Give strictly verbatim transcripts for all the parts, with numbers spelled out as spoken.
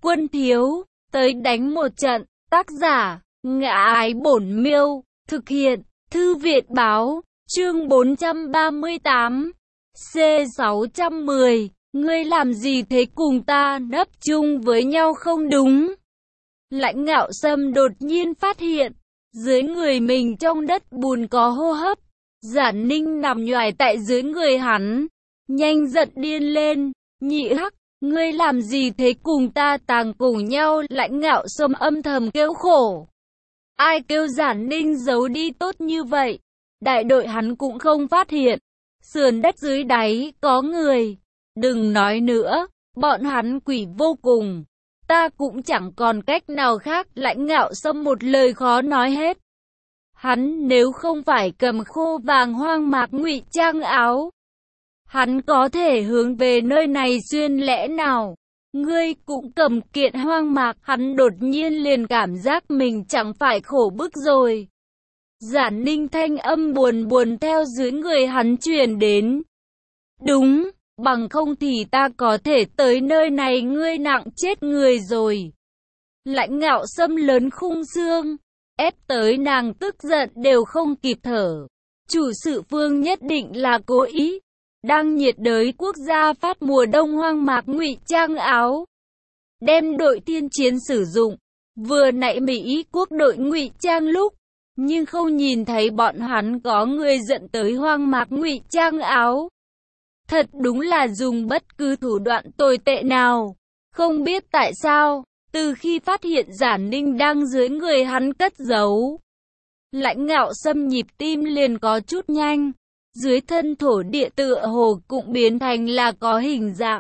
Quân thiếu, tới đánh một trận. Tác giả, Ngã Ái Bổn Miêu. Thực hiện, Thư Viện Báo. Chương bốn trăm ba mươi tám. C sáu trăm mười. Ngươi làm gì thế, cùng ta nấp chung với nhau không đúng? Lãnh Ngạo Sâm đột nhiên phát hiện, dưới người mình trong đất bùn có hô hấp. Giản Ninh nằm nhoài tại dưới người hắn, nhanh giận điên lên. Nhị Hắc, ngươi làm gì thế, cùng ta tàng cùng nhau? Lãnh Ngạo Sâm âm thầm kêu khổ. Ai kêu Giản Ninh giấu đi tốt như vậy? Đại đội hắn cũng không phát hiện. Sườn đất dưới đáy có người. Đừng nói nữa, bọn hắn quỷ vô cùng. Ta cũng chẳng còn cách nào khác. Lãnh Ngạo Sâm một lời khó nói hết. Hắn nếu không phải cầm khô vàng hoang mạc ngụy trang áo, hắn có thể hướng về nơi này xuyên lẽ nào? Ngươi cũng cầm kiện hoang mạc. Hắn đột nhiên liền cảm giác mình chẳng phải khổ bức rồi. Giản Ninh thanh âm buồn buồn theo dưới người hắn truyền đến. Đúng, bằng không thì ta có thể tới nơi này, ngươi nặng chết người rồi. Lãnh Ngạo Sâm lớn khung xương, ép tới nàng tức giận đều không kịp thở. Chủ sự Phương nhất định là cố ý. Đang nhiệt đới quốc gia phát mùa đông hoang mạc ngụy trang áo, đem đội tiên chiến sử dụng. Vừa nãy Mỹ quốc đội ngụy trang lúc, nhưng không nhìn thấy bọn hắn có người dẫn tới hoang mạc ngụy trang áo. Thật đúng là dùng bất cứ thủ đoạn tồi tệ nào. Không biết tại sao, từ khi phát hiện Giản Ninh đang dưới người hắn cất giấu, Lãnh Ngạo Sâm nhịp tim liền có chút nhanh. Dưới thân thổ địa tựa hồ cũng biến thành là có hình dạng.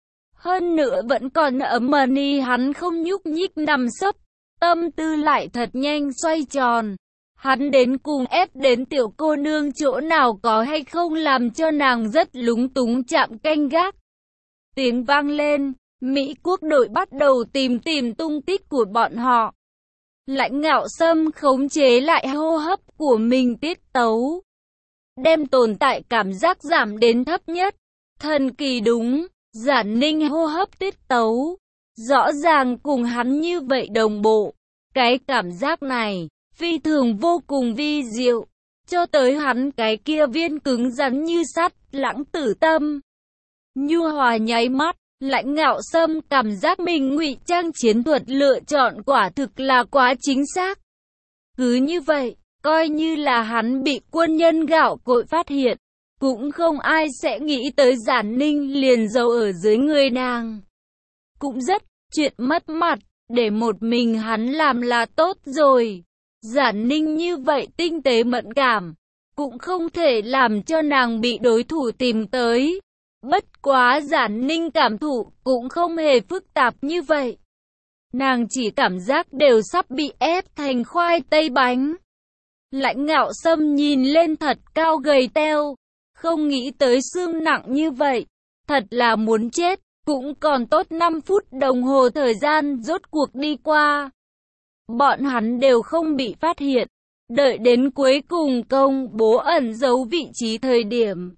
Hơn nữa vẫn còn ấm mani, hắn không nhúc nhích nằm sấp. Tâm tư lại thật nhanh xoay tròn. Hắn đến cùng ép đến tiểu cô nương chỗ nào có hay không, làm cho nàng rất lúng túng chạm canh gác. Tiếng vang lên, Mỹ quốc đội bắt đầu tìm tìm tung tích của bọn họ. Lãnh Ngạo Sâm khống chế lại hô hấp của mình, tiết tấu, đem tồn tại cảm giác giảm đến thấp nhất. Thần kỳ đúng, Giản Ninh hô hấp tiết tấu rõ ràng cùng hắn như vậy đồng bộ. Cái cảm giác này phi thường vô cùng vi diệu, cho tới hắn cái kia viên cứng rắn như sắt lãng tử tâm nhu hòa nháy mắt. Lãnh Ngạo Sâm cảm giác mình ngụy trang chiến thuật lựa chọn quả thực là quá chính xác. Cứ như vậy, coi như là hắn bị quân nhân gạo cội phát hiện, cũng không ai sẽ nghĩ tới Giản Ninh liền giấu ở dưới người nàng. Cũng rất chuyện mất mặt, để một mình hắn làm là tốt rồi. Giản Ninh như vậy tinh tế mẫn cảm, cũng không thể làm cho nàng bị đối thủ tìm tới. Bất quá Giản Ninh cảm thụ cũng không hề phức tạp như vậy. Nàng chỉ cảm giác đều sắp bị ép thành khoai tây bánh. Lãnh Ngạo Sâm nhìn lên thật cao gầy teo, không nghĩ tới xương nặng như vậy, thật là muốn chết. Cũng còn tốt năm phút đồng hồ thời gian rốt cuộc đi qua, bọn hắn đều không bị phát hiện. Đợi đến cuối cùng công bố ẩn giấu vị trí thời điểm,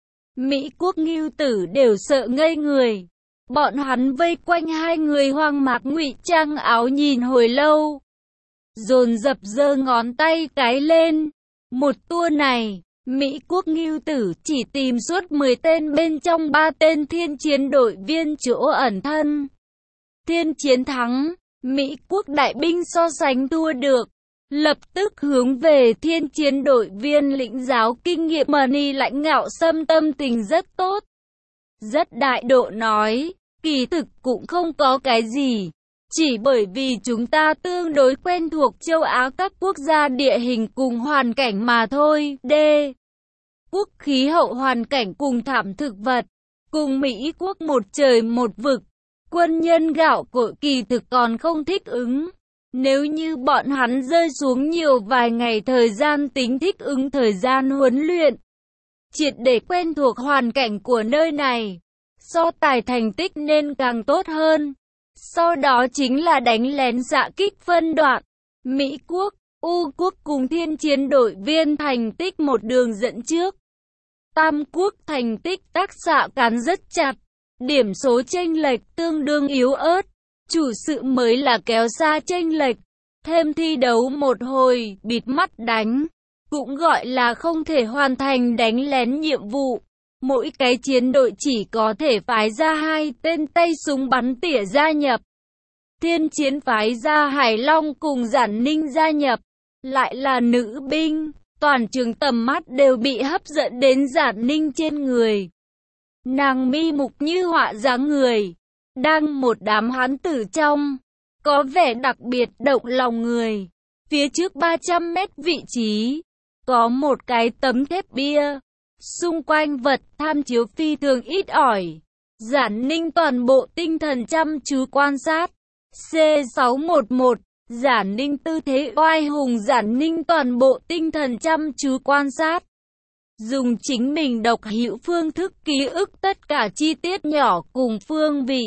Mỹ quốc ngưu tử đều sợ ngây người. Bọn hắn vây quanh hai người hoang mạc ngụy trang áo nhìn hồi lâu, dồn dập giơ ngón tay cái lên. Một tour này, Mỹ quốc ngưu tử chỉ tìm suốt mười tên bên trong ba tên thiên chiến đội viên chỗ ẩn thân. Thiên chiến thắng, Mỹ quốc đại binh so sánh thua được, lập tức hướng về thiên chiến đội viên lĩnh giáo kinh nghiệm. Mani Lãnh Ngạo Sâm tâm tình rất tốt, rất đại độ nói, kỳ thực cũng không có cái gì, chỉ bởi vì chúng ta tương đối quen thuộc châu Á các quốc gia địa hình cùng hoàn cảnh mà thôi. D. Quốc khí hậu hoàn cảnh cùng thảm thực vật, cùng Mỹ quốc một trời một vực, quân nhân gạo cội kỳ thực còn không thích ứng. Nếu như bọn hắn rơi xuống nhiều vài ngày thời gian tính thích ứng thời gian huấn luyện, triệt để quen thuộc hoàn cảnh của nơi này, so tài thành tích nên càng tốt hơn. Sau đó chính là đánh lén xạ kích phân đoạn. Mỹ quốc, U quốc cùng thiên chiến đội viên thành tích một đường dẫn trước. Tam quốc thành tích tác xạ cán rất chặt, điểm số chênh lệch tương đương yếu ớt. Chủ sự mới là kéo xa chênh lệch, thêm thi đấu một hồi, bịt mắt đánh, cũng gọi là không thể hoàn thành đánh lén nhiệm vụ. Mỗi cái chiến đội chỉ có thể phái ra hai tên tay súng bắn tỉa gia nhập. Thiên Chiến phái ra Hải Long cùng Giản Ninh gia nhập, lại là nữ binh, toàn trường tầm mắt đều bị hấp dẫn đến Giản Ninh trên người. Nàng mi mục như họa dáng người, đang một đám hán tử trong, có vẻ đặc biệt động lòng người. Phía trước ba trăm mét vị trí, có một cái tấm thép bia, xung quanh vật tham chiếu phi thường ít ỏi. Giản Ninh toàn bộ tinh thần chăm chú quan sát. C sáu một một, Giản Ninh tư thế oai hùng. Giản Ninh toàn bộ tinh thần chăm chú quan sát, dùng chính mình độc hữu phương thức ký ức tất cả chi tiết nhỏ cùng phương vị.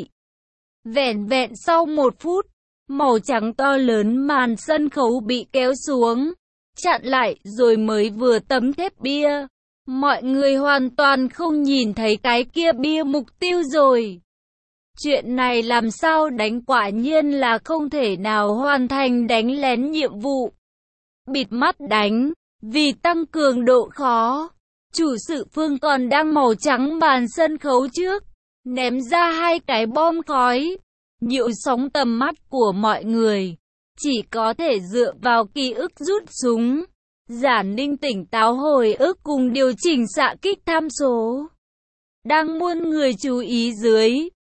Vẻn vẹn sau một phút, màu trắng to lớn màn sân khấu bị kéo xuống, chặn lại rồi mới vừa tấm thép bia. Mọi người hoàn toàn không nhìn thấy cái kia bia mục tiêu rồi. Chuyện này làm sao đánh, quả nhiên là không thể nào hoàn thành đánh lén nhiệm vụ. Bịt mắt đánh, vì tăng cường độ khó, chủ sự phương còn đang màu trắng màn sân khấu trước, ném ra hai cái bom khói, nhiễu sóng tầm mắt của mọi người. Chỉ có thể dựa vào ký ức rút súng. Giản Ninh tỉnh táo hồi ức cùng điều chỉnh xạ kích tham số. Đang muôn người chú ý dưới,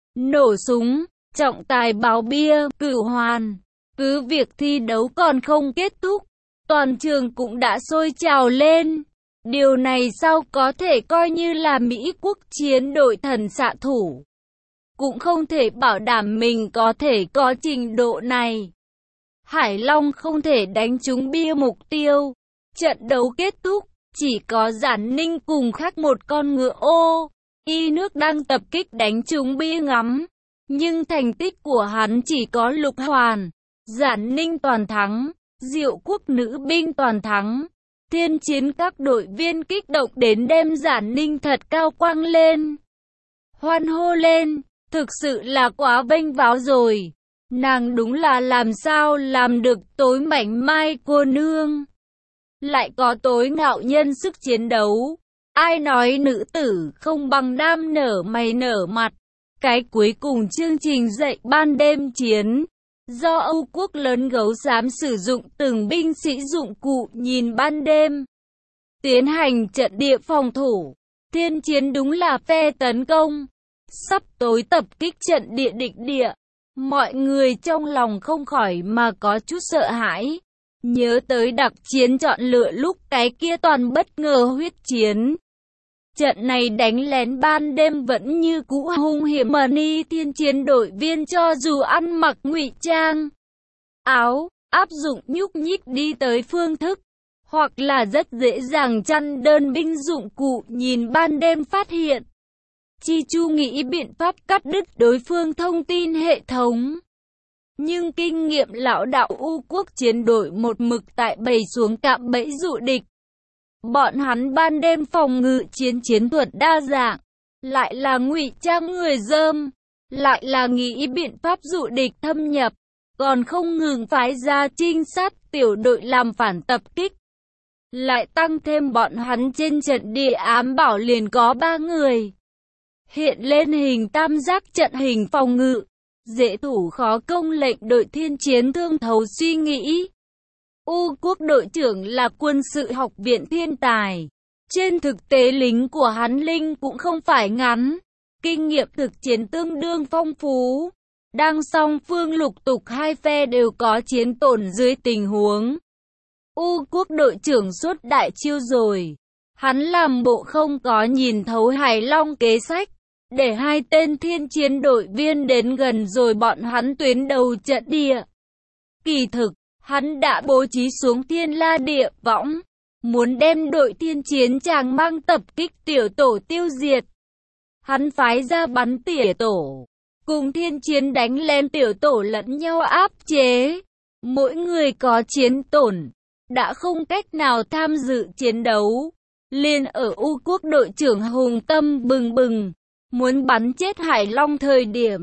nổ súng, trọng tài báo bia, cửu hoàn. Cứ việc thi đấu còn không kết thúc, toàn trường cũng đã sôi trào lên. Điều này sao có thể coi như là Mỹ quốc chiến đội thần xạ thủ. Cũng không thể bảo đảm mình có thể có trình độ này. Hải Long không thể đánh trúng bia mục tiêu. Trận đấu kết thúc, chỉ có Giản Ninh cùng khác một con ngựa ô y nước đang tập kích đánh trúng bia ngắm. Nhưng thành tích của hắn chỉ có lục hoàn. Giản Ninh toàn thắng, Diệu Quốc nữ binh toàn thắng. Thiên Chiến các đội viên kích động đến đem Giản Ninh thật cao quăng lên, hoan hô lên. Thực sự là quá vênh váo rồi. Nàng đúng là làm sao làm được tối mảnh mai cô nương, lại có tối ngạo nhân sức chiến đấu. Ai nói nữ tử không bằng nam nở mày nở mặt. Cái cuối cùng chương trình dạy ban đêm chiến, do Âu Quốc lớn gấu xám sử dụng từng binh sĩ dụng cụ nhìn ban đêm, tiến hành trận địa phòng thủ. Thiên Chiến đúng là phe tấn công, sắp tối tập kích trận địa địch địa. Mọi người trong lòng không khỏi mà có chút sợ hãi. Nhớ tới đặc chiến chọn lựa lúc cái kia toàn bất ngờ huyết chiến. Trận này đánh lén ban đêm vẫn như cũ hung hiểm mà ni. Thiên Chiến đội viên cho dù ăn mặc ngụy trang áo, áp dụng nhúc nhích đi tới phương thức, hoặc là rất dễ dàng chăn đơn binh dụng cụ nhìn ban đêm phát hiện. Chi Chu nghĩ biện pháp cắt đứt đối phương thông tin hệ thống. Nhưng kinh nghiệm lão đạo U quốc chiến đội một mực tại bày xuống cạm bẫy dụ địch. Bọn hắn ban đêm phòng ngự chiến chiến thuật đa dạng, lại là ngụy trang người dơm, lại là nghĩ biện pháp dụ địch thâm nhập, còn không ngừng phái ra trinh sát tiểu đội làm phản tập kích. Lại tăng thêm bọn hắn trên trận địa ám bảo liền có ba người. Hiện lên hình tam giác trận hình phòng ngự, dễ thủ khó công, lệnh đội Thiên Chiến thương thấu suy nghĩ. U quốc đội trưởng là quân sự học viện thiên tài. Trên thực tế lính của hắn linh cũng không phải ngắn, kinh nghiệm thực chiến tương đương phong phú. Đang song phương lục tục hai phe đều có chiến tổn dưới tình huống, U quốc đội trưởng xuất đại chiêu rồi. Hắn làm bộ không có nhìn thấu Hải Long kế sách, để hai tên Thiên Chiến đội viên đến gần rồi bọn hắn tuyến đầu trận địa. Kỳ thực, hắn đã bố trí xuống Thiên La địa võng, muốn đem đội Thiên Chiến chàng mang tập kích tiểu tổ tiêu diệt. Hắn phái ra bắn tỉa tổ, cùng Thiên Chiến đánh lên tiểu tổ lẫn nhau áp chế. Mỗi người có chiến tổn, đã không cách nào tham dự chiến đấu. Liên ở U quốc đội trưởng hùng tâm bừng bừng, muốn bắn chết Hải Long thời điểm,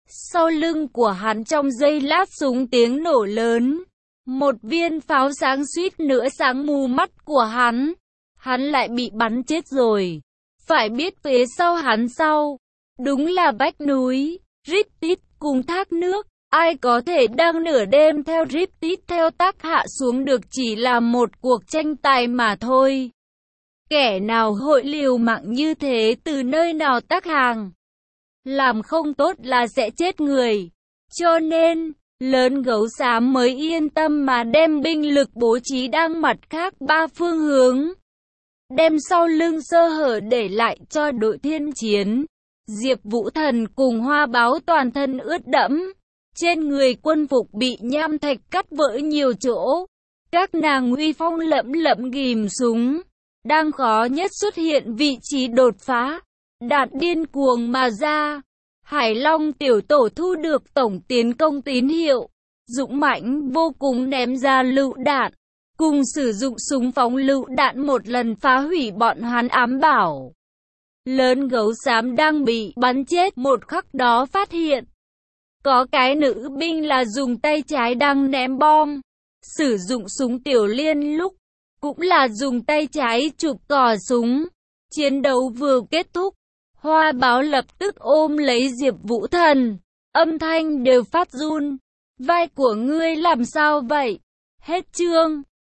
Sau lưng của hắn trong giây lát súng tiếng nổ lớn. Một viên pháo sáng suýt nữa sáng mù mắt của hắn. Hắn lại bị bắn chết rồi. Phải biết phía sau hắn sau, đúng là vách núi, rít tít cùng thác nước. Ai có thể đang nửa đêm theo rít tít theo tác hạ xuống được, chỉ là một cuộc tranh tài mà thôi. Kẻ nào hội liều mạng như thế từ nơi nào tác hàng. Làm không tốt là sẽ chết người. Cho nên, lớn gấu xám mới yên tâm mà đem binh lực bố trí đang mặt khác ba phương hướng. Đem sau lưng sơ hở để lại cho đội thiên chiến. Diệp Vũ Thần cùng Hoa Báo toàn thân ướt đẫm. Trên người quân phục bị nham thạch cắt vỡ nhiều chỗ. Các nàng uy phong lẫm lẫm ghim súng. Đang khó nhất xuất hiện vị trí đột phá. Đạt điên cuồng mà ra. Hải Long tiểu tổ thu được tổng tiến công tín hiệu. Dũng mãnh vô cùng ném ra lựu đạn. Cùng sử dụng súng phóng lựu đạn một lần phá hủy bọn hắn ám bảo. Lớn gấu xám đang bị bắn chết một khắc đó phát hiện. Có cái nữ binh là dùng tay trái đang ném bom. Sử dụng súng tiểu liên lúc. Cũng là dùng tay trái chụp cò súng. Chiến đấu vừa kết thúc. Hoa Báo lập tức ôm lấy Diệp Vũ Thần. Âm thanh đều phát run. Vai của ngươi làm sao vậy? Hết chương.